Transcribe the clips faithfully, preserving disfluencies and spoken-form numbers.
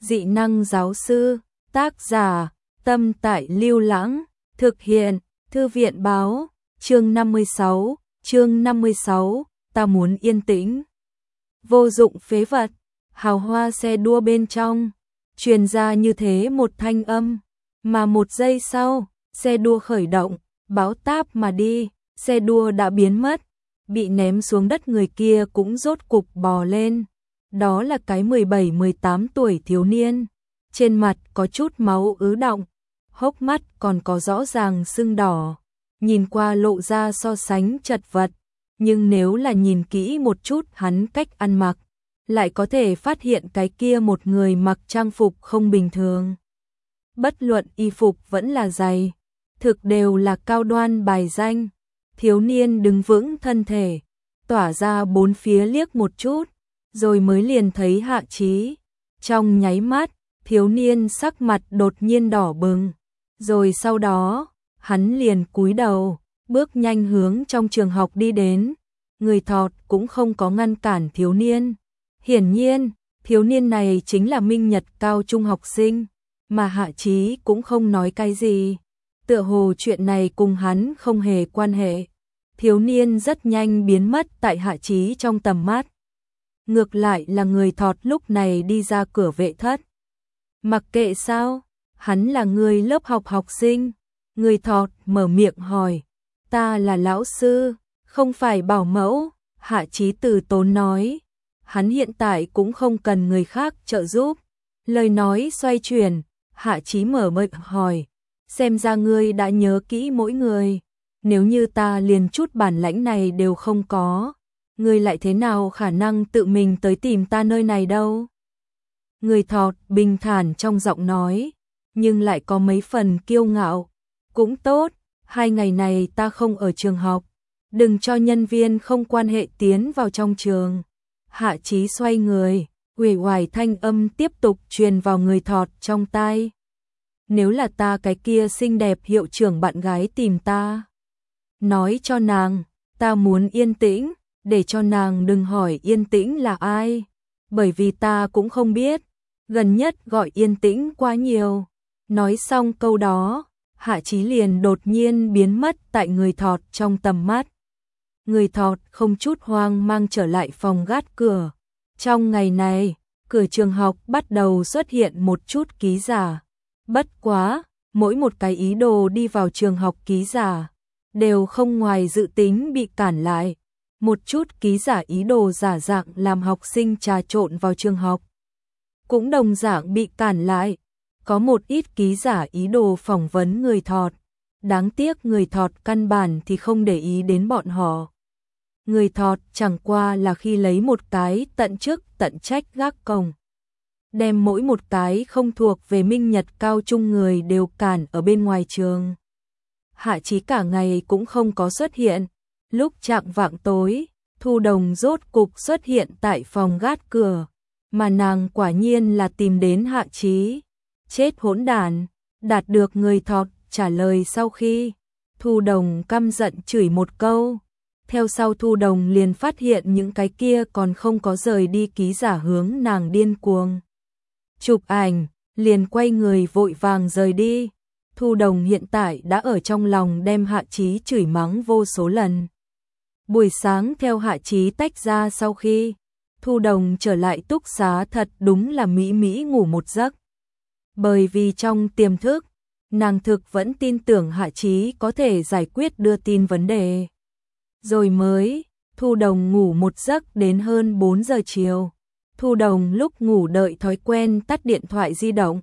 Dị năng giáo sư, tác giả, Tâm Tại Lưu Lãng, thực hiện, Thư viện báo, chương năm mươi sáu, chương năm mươi sáu, ta muốn yên tĩnh. Vô dụng phế vật, hào hoa xe đua bên trong, truyền ra như thế một thanh âm, mà một giây sau, xe đua khởi động, bão táp mà đi, xe đua đã biến mất, bị ném xuống đất người kia cũng rốt cục bò lên. Đó là cái mười bảy mười tám tuổi thiếu niên, trên mặt có chút máu ứ đọng, hốc mắt còn có rõ ràng sưng đỏ, nhìn qua lộ ra so sánh chật vật, nhưng nếu là nhìn kỹ một chút hắn cách ăn mặc, lại có thể phát hiện cái kia một người mặc trang phục không bình thường. Bất luận y phục vẫn là giày, thực đều là cao đoan bài danh. Thiếu niên đứng vững thân thể, tỏa ra bốn phía liếc một chút, rồi mới liền thấy Hạ Chí. Trong nháy mắt, thiếu niên sắc mặt đột nhiên đỏ bừng, rồi sau đó, hắn liền cúi đầu, bước nhanh hướng trong trường học đi đến. Người thọt cũng không có ngăn cản thiếu niên. Hiển nhiên, thiếu niên này chính là Minh Nhật cao trung học sinh, mà Hạ Chí cũng không nói cái gì. Tựa hồ chuyện này cùng hắn không hề quan hệ. Thiếu niên rất nhanh biến mất tại Hạ Chí trong tầm mắt. Ngược lại là người thọt lúc này đi ra cửa vệ thất. Mặc kệ sao, hắn là người lớp học học sinh. Người thọt mở miệng hỏi, ta là lão sư, không phải bảo mẫu. Hạ Chí từ tốn nói, hắn hiện tại cũng không cần người khác trợ giúp. Lời nói xoay chuyển, Hạ Chí mở miệng hỏi, xem ra ngươi đã nhớ kỹ mỗi người. Nếu như ta liền chút bản lãnh này đều không có, ngươi lại thế nào khả năng tự mình tới tìm ta nơi này đâu? Người thọt bình thản trong giọng nói, nhưng lại có mấy phần kiêu ngạo. Cũng tốt, hai ngày này ta không ở trường học, đừng cho nhân viên không quan hệ tiến vào trong trường. Hạ Chí xoay người, uể oải thanh âm tiếp tục truyền vào người thọt trong tai. Nếu là ta cái kia xinh đẹp hiệu trưởng bạn gái tìm ta, nói cho nàng, ta muốn yên tĩnh, để cho nàng đừng hỏi yên tĩnh là ai, bởi vì ta cũng không biết, gần nhất gọi yên tĩnh quá nhiều. Nói xong câu đó, Hạ Chí liền đột nhiên biến mất tại người thọt trong tầm mắt. Người thọt không chút hoang mang trở lại phòng gác cửa. Trong ngày này, cửa trường học bắt đầu xuất hiện một chút ký giả. Bất quá, mỗi một cái ý đồ đi vào trường học ký giả đều không ngoài dự tính bị cản lại. Một chút ký giả ý đồ giả dạng làm học sinh trà trộn vào trường học cũng đồng dạng bị cản lại. Có một ít ký giả ý đồ phỏng vấn người thọt, đáng tiếc người thọt căn bản thì không để ý đến bọn họ. Người thọt chẳng qua là khi lấy một cái tận chức tận trách gác cổng, đem mỗi một cái không thuộc về Minh Nhật cao trung người đều cản ở bên ngoài trường. Hạ Chí cả ngày cũng không có xuất hiện. Lúc chạng vạng tối, Thu Đồng rốt cục xuất hiện tại phòng gác cửa, mà nàng quả nhiên là tìm đến Hạ Chí. Chết hỗn đản, đạt được người thọt trả lời sau khi, Thu Đồng căm giận chửi một câu. Theo sau Thu Đồng liền phát hiện những cái kia còn không có rời đi ký giả hướng nàng điên cuồng chụp ảnh, liền quay người vội vàng rời đi. Thu Đồng hiện tại đã ở trong lòng đem Hạ Chí chửi mắng vô số lần. Buổi sáng theo Hạ Chí tách ra sau khi, Thu Đồng trở lại túc xá thật đúng là mỹ mỹ ngủ một giấc. Bởi vì trong tiềm thức, nàng thực vẫn tin tưởng Hạ Chí có thể giải quyết đưa tin vấn đề. Rồi mới, Thu Đồng ngủ một giấc đến hơn bốn giờ chiều. Thu Đồng lúc ngủ đợi thói quen tắt điện thoại di động.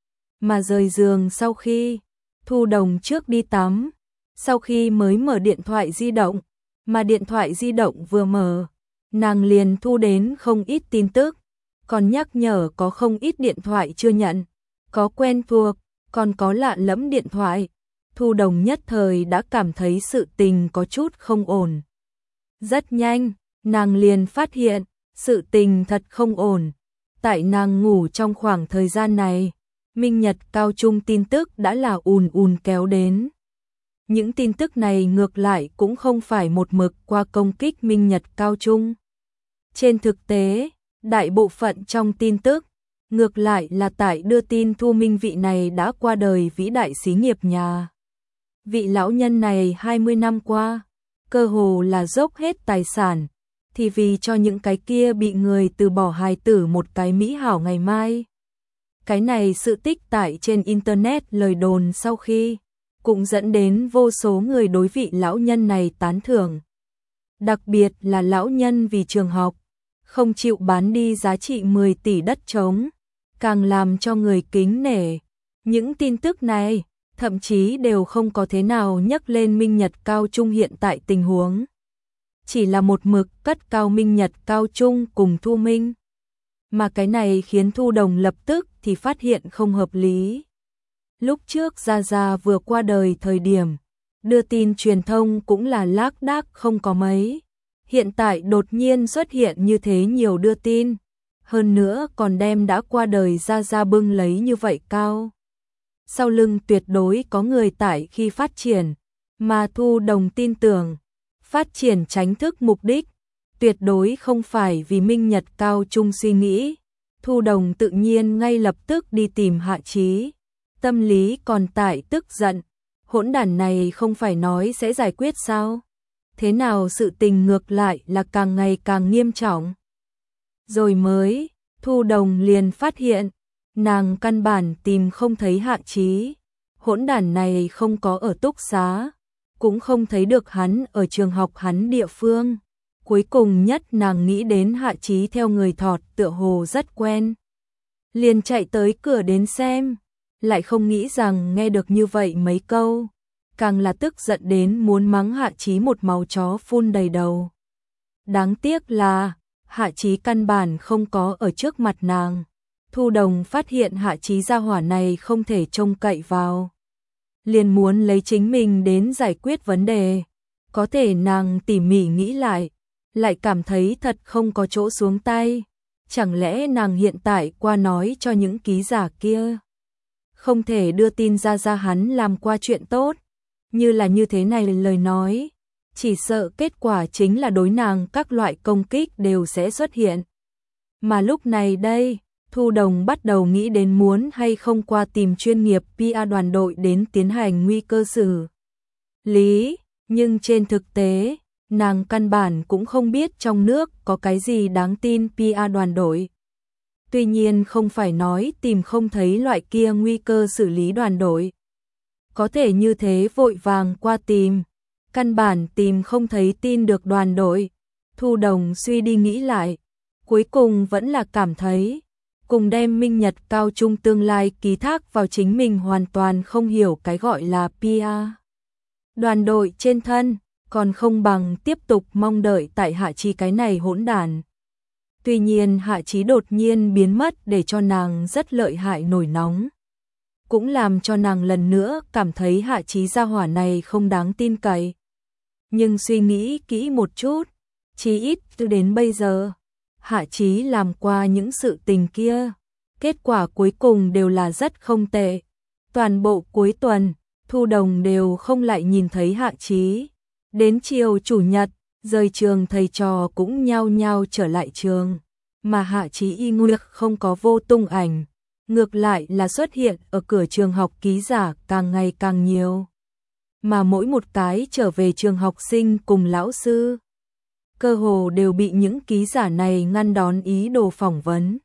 Mà rời giường sau khi, Thu Đồng trước đi tắm, sau khi mới mở điện thoại di động, mà điện thoại di động vừa mở, nàng liền thu đến không ít tin tức, còn nhắc nhở có không ít điện thoại chưa nhận, có quen thuộc, còn có lạ lẫm điện thoại. Thu Đồng nhất thời đã cảm thấy sự tình có chút không ổn. Rất nhanh, nàng liền phát hiện, sự tình thật không ổn. Tại nàng ngủ trong khoảng thời gian này, Minh Nhật cao trung tin tức đã là ùn ùn kéo đến. Những tin tức này ngược lại cũng không phải một mực qua công kích Minh Nhật cao trung. Trên thực tế, đại bộ phận trong tin tức, Ngược lại là tại đưa tin Thu Minh vị này đã qua đời vĩ đại xí nghiệp nhà. Vị lão nhân này hai mươi năm qua, cơ hồ là dốc hết tài sản, thì vì cho những cái kia bị người từ bỏ hài tử một cái mỹ hảo ngày mai. Cái này sự tích tại trên Internet lời đồn sau khi, cũng dẫn đến vô số người đối vị lão nhân này tán thưởng. Đặc biệt là lão nhân vì trường học, không chịu bán đi giá trị mười tỷ đất trống, càng làm cho người kính nể. Những tin tức này, thậm chí đều không có thế nào nhắc lên Minh Nhật Cao Trung hiện tại tình huống. Chỉ là một mực cất cao Minh Nhật Cao Trung cùng Thu Minh. Mà cái này khiến Thu Đồng lập tức thì phát hiện không hợp lý. Lúc trước Gia Gia vừa qua đời thời điểm, đưa tin truyền thông cũng là lác đác không có mấy. Hiện tại đột nhiên xuất hiện như thế nhiều đưa tin, hơn nữa còn đem đã qua đời Gia Gia bưng lấy như vậy cao. Sau lưng tuyệt đối có người tại khi phát triển, mà Thu Đồng tin tưởng, phát triển tránh thức mục đích, tuyệt đối không phải vì Minh Nhật Cao Trung suy nghĩ. Thu Đồng tự nhiên ngay lập tức đi tìm Hạ Chí, tâm lý còn tại tức giận, hỗn đản này không phải nói sẽ giải quyết sao? Thế nào sự tình ngược lại là càng ngày càng nghiêm trọng? Rồi mới, Thu Đồng liền phát hiện, nàng căn bản tìm không thấy Hạ Chí, hỗn đản này không có ở túc xá, cũng không thấy được hắn ở trường học hắn địa phương. Cuối cùng nhất nàng nghĩ đến Hạ Chí theo người thọt tựa hồ rất quen. Liền chạy tới cửa đến xem, lại không nghĩ rằng nghe được như vậy mấy câu, càng là tức giận đến muốn mắng Hạ Chí một máu chó phun đầy đầu. Đáng tiếc là, Hạ Chí căn bản không có ở trước mặt nàng. Thu Đồng phát hiện Hạ Chí gia hỏa này không thể trông cậy vào. Liền muốn lấy chính mình đến giải quyết vấn đề. Có thể nàng tỉ mỉ nghĩ lại, lại cảm thấy thật không có chỗ xuống tay. Chẳng lẽ nàng hiện tại qua nói cho những ký giả kia, không thể đưa tin ra ra hắn làm qua chuyện tốt, như là như thế này lời nói, chỉ sợ kết quả chính là đối nàng các loại công kích đều sẽ xuất hiện. Mà lúc này đây, Thu Đồng bắt đầu nghĩ đến muốn hay không qua tìm chuyên nghiệp pê e đoàn đội đến tiến hành nguy cơ xử lý, nhưng trên thực tế, nàng căn bản cũng không biết trong nước có cái gì đáng tin pê e đoàn đội. Tuy nhiên không phải nói tìm không thấy loại kia nguy cơ xử lý đoàn đội. Có thể như thế vội vàng qua tìm, căn bản tìm không thấy tin được đoàn đội. Thu Đồng suy đi nghĩ lại, cuối cùng vẫn là cảm thấy, cùng đem Minh Nhật Cao Trung tương lai ký thác vào chính mình hoàn toàn không hiểu cái gọi là pê e đoàn đội trên thân, còn không bằng tiếp tục mong đợi tại Hạ Chí cái này hỗn đản. Tuy nhiên Hạ Chí đột nhiên biến mất để cho nàng rất lợi hại nổi nóng. Cũng làm cho nàng lần nữa cảm thấy Hạ Chí gia hỏa này không đáng tin cậy. Nhưng suy nghĩ kỹ một chút, chí ít từ đến bây giờ, Hạ Chí làm qua những sự tình kia, kết quả cuối cùng đều là rất không tệ. Toàn bộ cuối tuần, Thu Đồng đều không lại nhìn thấy Hạ Chí. Đến chiều chủ nhật, rời trường thầy trò cũng nhao nhao trở lại trường, mà Hạ Chí y nguyên không có vô tung ảnh, ngược lại là xuất hiện ở cửa trường học ký giả càng ngày càng nhiều. Mà mỗi một cái trở về trường học sinh cùng lão sư, cơ hồ đều bị những ký giả này ngăn đón ý đồ phỏng vấn.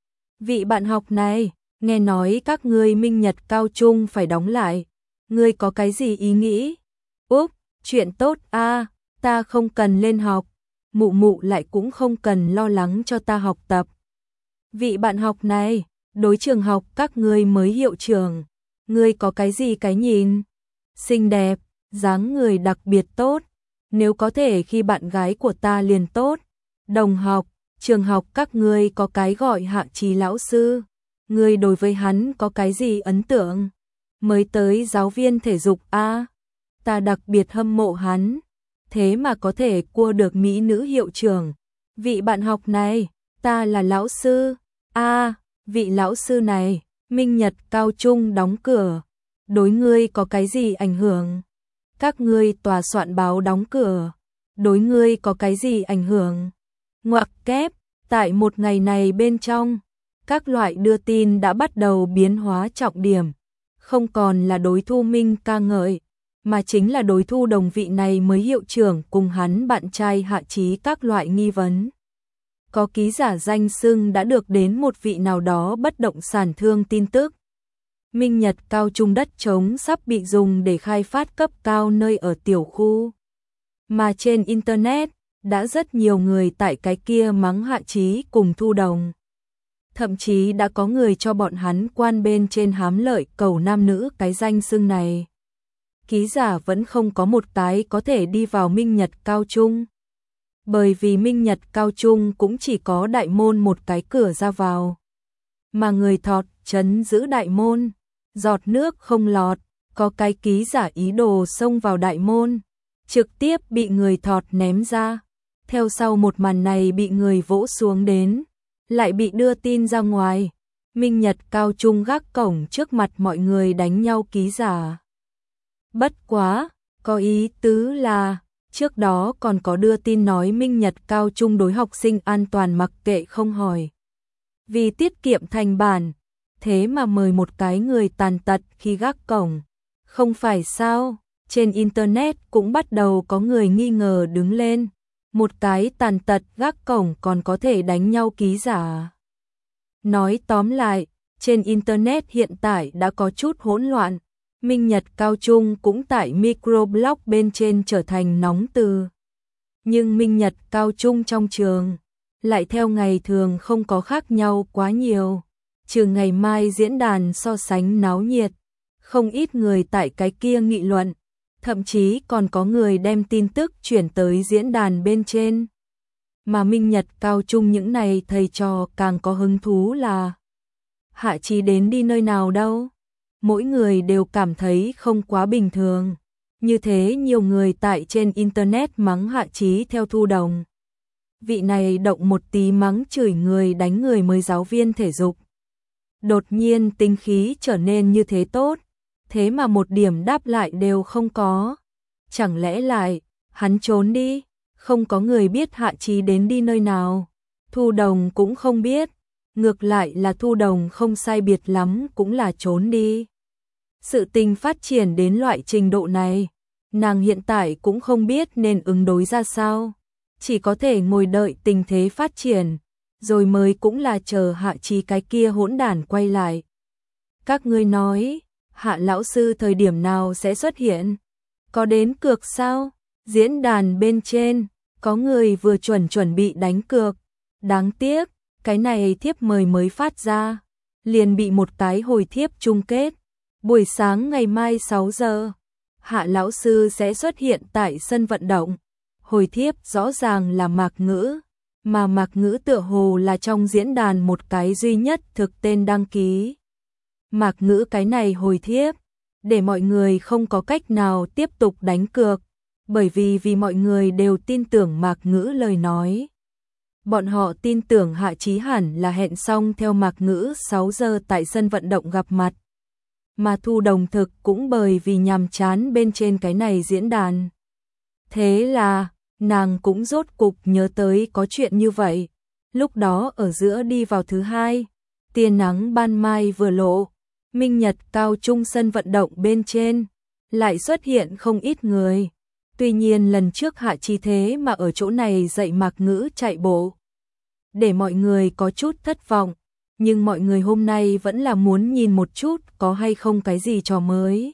Vị bạn học này, nghe nói các ngươi Minh Nhật Cao Trung phải đóng lại, ngươi có cái gì ý nghĩ? Úp, chuyện tốt a, à, ta không cần lên học, mụ mụ lại cũng không cần lo lắng cho ta học tập. Vị bạn học này, đối trường học các ngươi mới hiệu trưởng, ngươi có cái gì cái nhìn? Xinh đẹp, dáng người đặc biệt tốt, nếu có thể khi bạn gái của ta liền tốt. Đồng học, trường học các ngươi có cái gọi Hạ Chí lão sư, ngươi đối với hắn có cái gì ấn tượng? Mới tới giáo viên thể dục a, à, ta đặc biệt hâm mộ hắn, thế mà có thể cua được mỹ nữ hiệu trưởng. Vị bạn học này, ta là lão sư, a, à, vị lão sư này, Minh Nhật Cao Trung đóng cửa, đối ngươi có cái gì ảnh hưởng? Các ngươi tòa soạn báo đóng cửa, đối ngươi có cái gì ảnh hưởng? Ngoặc kép, tại một ngày này bên trong, các loại đưa tin đã bắt đầu biến hóa trọng điểm, không còn là đối Thu Minh ca ngợi, mà chính là đối Thu Đồng vị này mới hiệu trưởng cùng hắn bạn trai Hạ Chí các loại nghi vấn. Có ký giả danh xưng đã được đến một vị nào đó bất động sản thương tin tức. Minh Nhật cao trung đất trống sắp bị dùng để khai phát cấp cao nơi ở tiểu khu. Mà trên Internet, đã rất nhiều người tại cái kia mắng Hạ Chí cùng Thu Đồng. Thậm chí đã có người cho bọn hắn quan bên trên hám lợi cầu nam nữ cái danh xưng này. Ký giả vẫn không có một cái có thể đi vào Minh Nhật cao trung. Bởi vì Minh Nhật cao trung cũng chỉ có đại môn một cái cửa ra vào. Mà người thọt trấn giữ đại môn, giọt nước không lọt, có cái ký giả ý đồ xông vào đại môn, trực tiếp bị người thọt ném ra. Theo sau một màn này bị người vỗ xuống đến, lại bị đưa tin ra ngoài. Minh Nhật cao trung gác cổng trước mặt mọi người đánh nhau ký giả. Bất quá, có ý tứ là, trước đó còn có đưa tin nói Minh Nhật cao trung đối học sinh an toàn mặc kệ không hỏi. Vì tiết kiệm thành bản, thế mà mời một cái người tàn tật khi gác cổng. Không phải sao, trên Internet cũng bắt đầu có người nghi ngờ đứng lên. Một cái tàn tật gác cổng còn có thể đánh nhau ký giả. Nói tóm lại, trên Internet hiện tại đã có chút hỗn loạn. Minh Nhật cao trung cũng tại microblog bên trên trở thành nóng từ. Nhưng Minh Nhật cao trung trong trường, lại theo ngày thường không có khác nhau quá nhiều. Trừ ngày mai diễn đàn so sánh náo nhiệt, không ít người tại cái kia nghị luận. Thậm chí còn có người đem tin tức chuyển tới diễn đàn bên trên. Mà Minh Nhật cao trung những này thầy trò càng có hứng thú là Hạ Chí đến đi nơi nào đâu. Mỗi người đều cảm thấy không quá bình thường. Như thế nhiều người tại trên Internet mắng Hạ Chí theo Thu Đồng. Vị này động một tí mắng chửi người đánh người mới giáo viên thể dục. Đột nhiên tính khí trở nên như thế tốt. Thế mà một điểm đáp lại đều không có. Chẳng lẽ lại, hắn trốn đi, không có người biết Hạ Chí đến đi nơi nào. Thu Đồng cũng không biết, ngược lại là Thu Đồng không sai biệt lắm cũng là trốn đi. Sự tình phát triển đến loại trình độ này, nàng hiện tại cũng không biết nên ứng đối ra sao. Chỉ có thể ngồi đợi tình thế phát triển, rồi mới cũng là chờ Hạ Chí cái kia hỗn đản quay lại. Các ngươi nói, Hạ lão sư thời điểm nào sẽ xuất hiện? Có đến cược sao? Diễn đàn bên trên, có người vừa chuẩn chuẩn bị đánh cược. Đáng tiếc, cái này thiếp mời mới phát ra, liền bị một cái hồi thiếp chung kết. Buổi sáng ngày mai sáu giờ, Hạ lão sư sẽ xuất hiện tại sân vận động. Hồi thiếp rõ ràng là Mạc Ngữ, mà Mạc Ngữ tựa hồ là trong diễn đàn một cái duy nhất thực tên đăng ký. Mạc Ngữ cái này hồi thiếp, để mọi người không có cách nào tiếp tục đánh cược, bởi vì vì mọi người đều tin tưởng Mạc Ngữ lời nói. Bọn họ tin tưởng Hạ Chí hẳn là hẹn xong theo Mạc Ngữ sáu giờ tại sân vận động gặp mặt. Mà Thu Đồng thực cũng bởi vì nhàm chán bên trên cái này diễn đàn. Thế là, nàng cũng rốt cục nhớ tới có chuyện như vậy. Lúc đó ở giữa đi vào thứ hai, tia nắng ban mai vừa lộ. Minh Nhật cao trung sân vận động bên trên, lại xuất hiện không ít người. Tuy nhiên lần trước Hạ Chí thế mà ở chỗ này dạy Mạc Ngữ chạy bộ. Để mọi người có chút thất vọng, nhưng mọi người hôm nay vẫn là muốn nhìn một chút có hay không cái gì trò mới.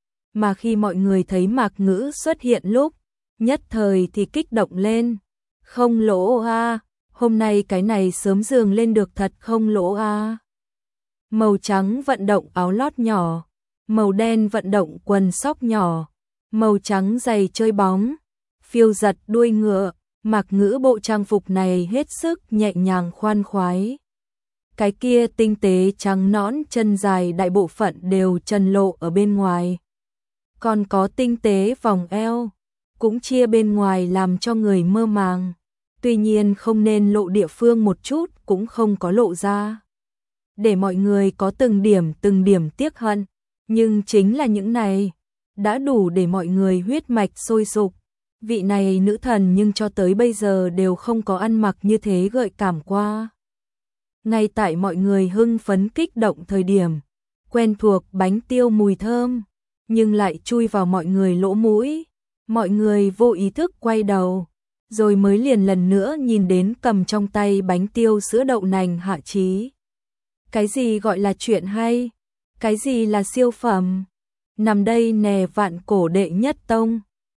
Mà khi mọi người thấy Mạc Ngữ xuất hiện lúc, nhất thời thì kích động lên. Không lỗ a, hôm nay cái này sớm giường lên được thật không lỗ a. Màu trắng vận động áo lót nhỏ, màu đen vận động quần sóc nhỏ, màu trắng giày chơi bóng, phiêu giật đuôi ngựa. Mạc Ngữ bộ trang phục này hết sức nhẹ nhàng khoan khoái. Cái kia tinh tế trắng nõn chân dài đại bộ phận đều trần lộ ở bên ngoài. Còn có tinh tế vòng eo, cũng chia bên ngoài làm cho người mơ màng. Tuy nhiên không nên lộ địa phương một chút cũng không có lộ ra. Để mọi người có từng điểm từng điểm tiếc hận. Nhưng chính là những này, đã đủ để mọi người huyết mạch sôi sục. Vị này nữ thần nhưng cho tới bây giờ đều không có ăn mặc như thế gợi cảm qua. Ngay tại mọi người hưng phấn kích động thời điểm, quen thuộc bánh tiêu mùi thơm, nhưng lại chui vào mọi người lỗ mũi. Mọi người vô ý thức quay đầu, rồi mới liền lần nữa nhìn đến cầm trong tay bánh tiêu sữa đậu nành Hạ Chí. Cái gì gọi là chuyện hay? Cái gì là siêu phẩm? Nằm đây nè vạn cổ đệ nhất tông.